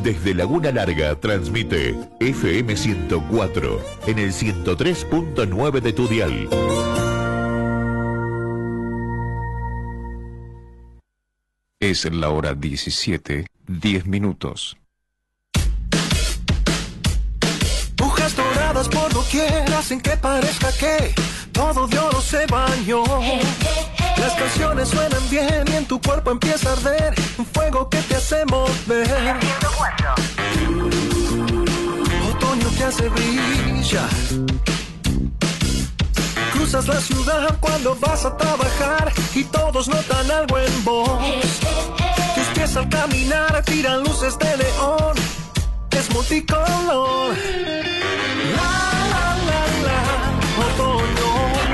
Desde Laguna Larga transmite FM 104 en el 103.9 de tu dial. Es la hora 17:10. Hojas doradas por doquier hacen que parezca que todo de oro se bañó. Las canciones suenan bien y en tu cuerpo empieza a arder un fuego que te hace mover. Otoño que hace brillar. Cruzas la ciudad cuando vas a trabajar y todos notan algo en vos. Tus pies al caminar tiran luces de neón. Es multicolor. La, la, la, la, otoño.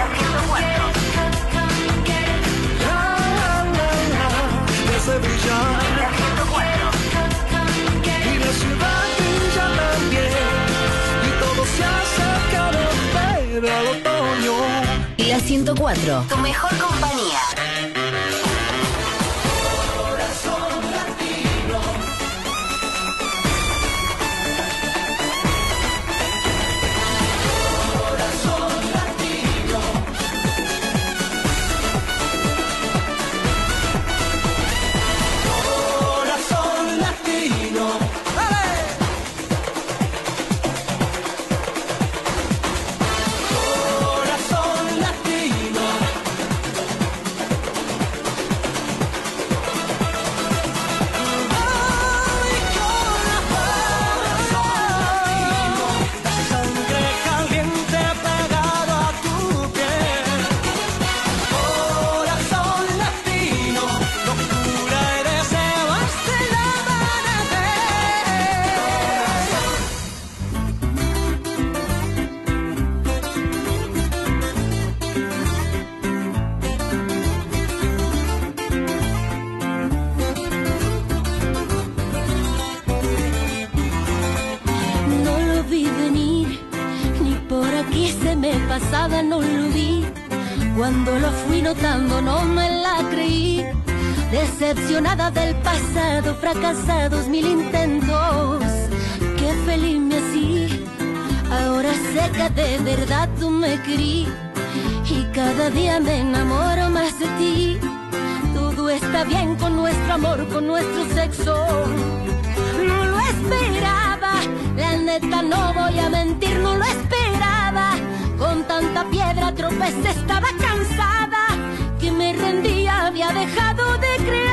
La, la, la, la, te hace brillar. Y la ciudad brilla también. Y todo se acerca a ver al otoño. La 104, tu mejor compañía. Pasada no lo vi, cuando lo fui notando no me la creí. Decepcionada del pasado, fracasados mil intentos, qué feliz me hacía. Ahora sé que de verdad tú me querí y cada día me enamoro más de ti. Todo está bien con nuestro amor, con nuestro sexo. No lo esperaba, la neta no voy a mentir, no lo esperaba. Con tanta piedra tropecé, estaba cansada, que me rendía, había dejado de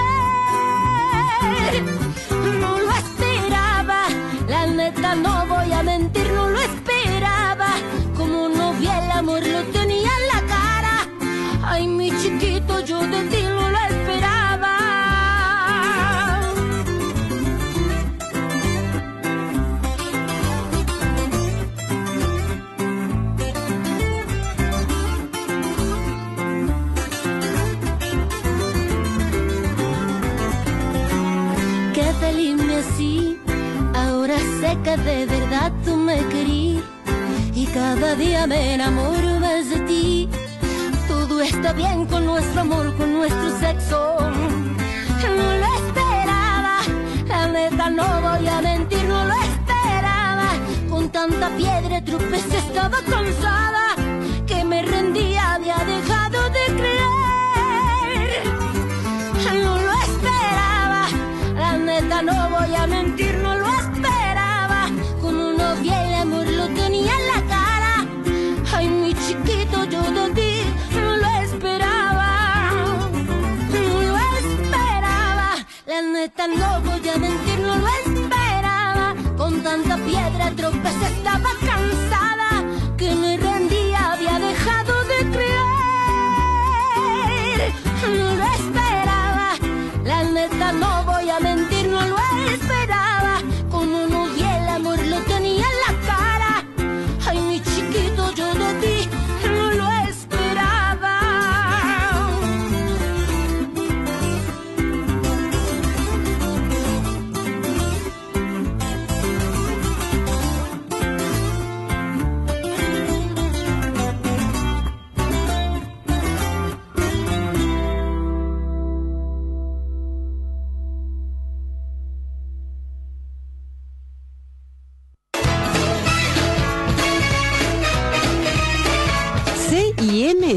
creer. No lo esperaba, la neta no voy a mentir, no lo esperaba. Como no vi el amor, lo tenía en la cara. Ay, mi chiquito, yo de ti no lo esperaba. Así, ahora sé que de verdad tú me querí y cada día me enamoro más de ti. Todo está bien con nuestro amor, con nuestro sexo. No lo esperaba, la neta no voy a mentir, no lo esperaba. Con tanta piedra tropecé, estaba cansada, que me rendía, había dejado de creer. No lo esperaba, la neta no voy a mentir, no lo esperaba. Como no vi el amor, lo tenía en la cara. Ay, mi chiquito, yo de ti no lo esperaba. No lo esperaba, la neta no voy a mentir, no lo esperaba. Con tanta piedra tropecé, estaba cansada, que me rendía, había dejado de creer. No lo esperaba, la neta no voy a mentir, no lo esperaba. Como no vi el amor, lo tenía en la cara. Ay, mi chiquito, yo de ti no lo esperaba.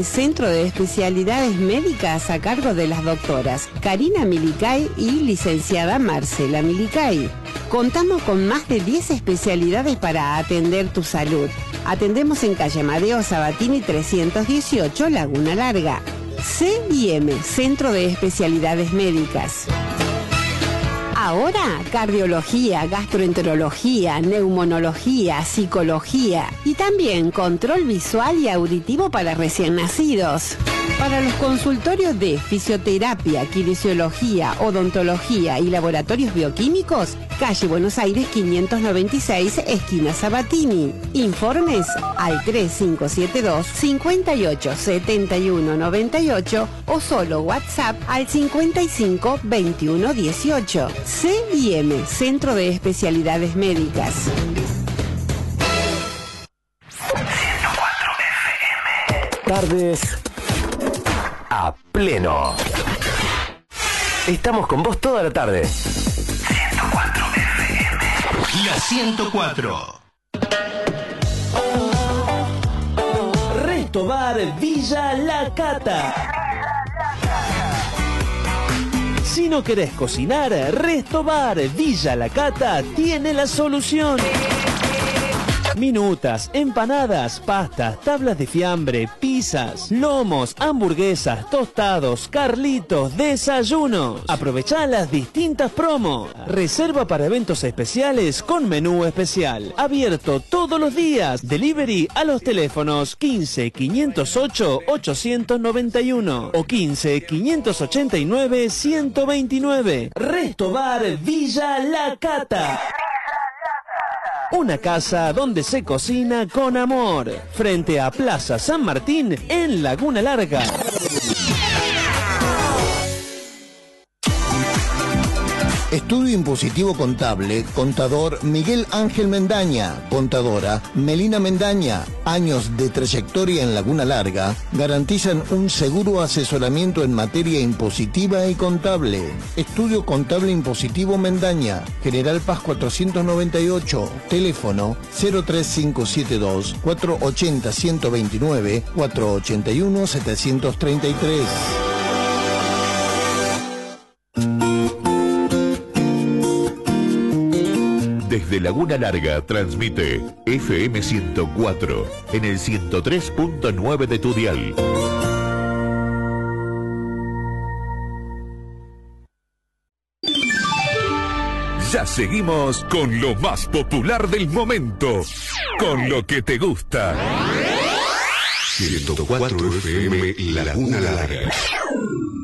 Centro de Especialidades Médicas a cargo de las doctoras Karina Milicay y licenciada Marcela Milicay. Contamos con más de 10 especialidades para atender tu salud. Atendemos en calle Amadeo Sabatini 318, Laguna Larga. C&M, Centro de Especialidades Médicas. Ahora, cardiología, gastroenterología, neumonología, psicología y también control visual y auditivo para recién nacidos. Para los consultorios de fisioterapia, kinesiología, odontología y laboratorios bioquímicos, calle Buenos Aires 596, esquina Sabatini. Informes al 3572 58 71 98 o solo WhatsApp al 55 21 18. C&M, Centro de Especialidades Médicas. 104 FM. Tardes a pleno. Estamos con vos toda la tarde. 104 FM. La 104. Resto Bar Villa La Cata. Si no querés cocinar, Resto Bar Villa La Cata tiene la solución. Minutas, empanadas, pastas, tablas de fiambre, pizzas, lomos, hamburguesas, tostados, carlitos, desayunos. Aprovechá las distintas promos. Reserva para eventos especiales con menú especial. Abierto todos los días. Delivery a los teléfonos 15 508 891 o 15 589 129. Resto Bar Villa La Cata. Una casa donde se cocina con amor. Frente a Plaza San Martín en Laguna Larga. Estudio Impositivo Contable, contador Miguel Ángel Mendaña, contadora Melina Mendaña, años de trayectoria en Laguna Larga, garantizan un seguro asesoramiento en materia impositiva y contable. Estudio Contable Impositivo Mendaña, General Paz 498, teléfono 03572 480 129 481 733. Desde Laguna Larga transmite FM 104 en el 103.9 de tu dial. Ya seguimos con lo más popular del momento, con lo que te gusta. 104 FM Laguna Larga.